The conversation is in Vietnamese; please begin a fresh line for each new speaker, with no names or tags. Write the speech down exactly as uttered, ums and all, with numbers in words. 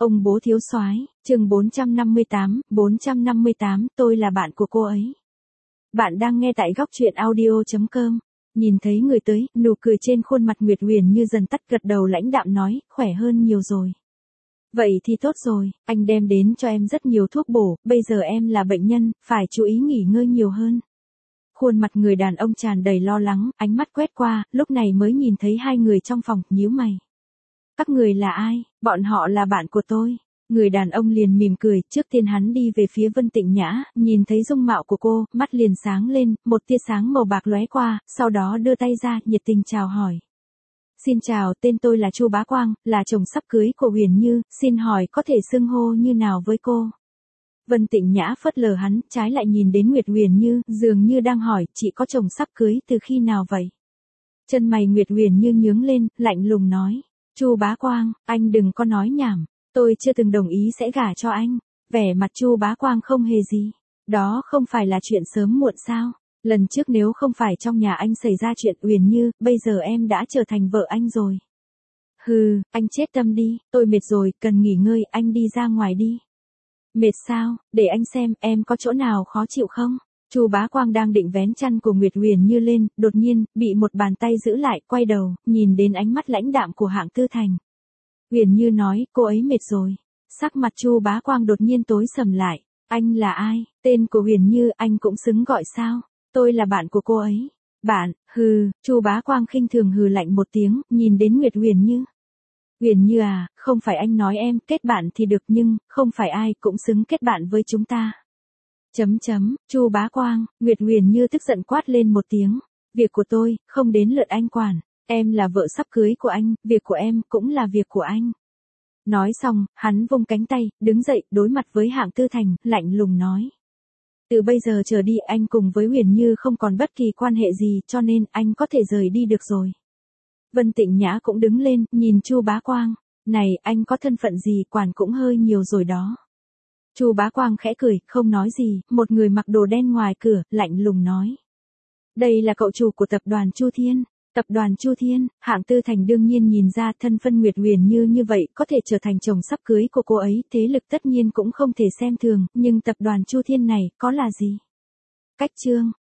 Ông bố thiếu soái, chương bốn trăm năm mươi tám, bốn trăm năm mươi tám, tôi là bạn của cô ấy. Bạn đang nghe tại góc truyện audio chấm com. Nhìn thấy người tới, nụ cười trên khuôn mặt Nguyệt Huyền như dần tắt, gật đầu lãnh đạm nói, khỏe hơn nhiều rồi. Vậy thì tốt rồi, anh đem đến cho em rất nhiều thuốc bổ, bây giờ em là bệnh nhân, phải chú ý nghỉ ngơi nhiều hơn. Khuôn mặt người đàn ông tràn đầy lo lắng, ánh mắt quét qua, lúc này mới nhìn thấy hai người trong phòng, nhíu mày. Các người là ai? Bọn họ là bạn của tôi. Người đàn ông liền mỉm cười, trước tiên hắn đi về phía Vân Tịnh Nhã, nhìn thấy dung mạo của cô, mắt liền sáng lên, một tia sáng màu bạc lóe qua, sau đó đưa tay ra, nhiệt tình chào hỏi. Xin chào, tên tôi là Chu Bá Quang, là chồng sắp cưới của Huyền Như, xin hỏi có thể xưng hô như nào với cô? Vân Tịnh Nhã phớt lờ hắn, trái lại nhìn đến Nguyệt Huyền Như, dường như đang hỏi, chị có chồng sắp cưới từ khi nào vậy? Chân mày Nguyệt Huyền Như nhướng lên, lạnh lùng nói. Chu Bá Quang, anh đừng có nói nhảm, tôi chưa từng đồng ý sẽ gả cho anh. Vẻ mặt Chu Bá Quang không hề gì. Đó không phải là chuyện sớm muộn sao? Lần trước nếu không phải trong nhà anh xảy ra chuyện Huyền Như, bây giờ em đã trở thành vợ anh rồi. Hừ, anh chết tâm đi, tôi mệt rồi, cần nghỉ ngơi, anh đi ra ngoài đi. Mệt sao, để anh xem, em có chỗ nào khó chịu không? Chu Bá Quang đang định vén chăn của Nguyệt Huyền Như lên, đột nhiên, bị một bàn tay giữ lại, quay đầu, nhìn đến ánh mắt lãnh đạm của Hạng Tư Thành. Huyền Như nói, cô ấy mệt rồi. Sắc mặt Chu Bá Quang đột nhiên tối sầm lại. Anh là ai? Tên của Huyền Như anh cũng xứng gọi sao? Tôi là bạn của cô ấy. Bạn, hừ, Chu Bá Quang khinh thường hừ lạnh một tiếng, nhìn đến Nguyệt Huyền Như. Huyền Như à, không phải anh nói em kết bạn thì được nhưng, không phải ai cũng xứng kết bạn với chúng ta. Chấm chấm, Chu Bá Quang, Nguyệt Huyền Như tức giận quát lên một tiếng. Việc của tôi, không đến lượt anh quản. Em là vợ sắp cưới của anh, việc của em cũng là việc của anh. Nói xong, hắn vung cánh tay, đứng dậy, đối mặt với Hạng Tư Thành, lạnh lùng nói. Từ bây giờ trở đi anh cùng với Huyền Như không còn bất kỳ quan hệ gì cho nên anh có thể rời đi được rồi. Vân Tịnh Nhã cũng đứng lên, nhìn Chu Bá Quang. Này, anh có thân phận gì quản cũng hơi nhiều rồi đó. Chu Bá Quang khẽ cười, không nói gì, một người mặc đồ đen ngoài cửa, lạnh lùng nói. Đây là cậu chủ của tập đoàn Chu Thiên. Tập đoàn Chu Thiên, Hạng Tư Thành đương nhiên nhìn ra thân phân Nguyệt Huyền Như như vậy có thể trở thành chồng sắp cưới của cô ấy, thế lực tất nhiên cũng không thể xem thường, nhưng tập đoàn Chu Thiên này có là gì? Cách chương,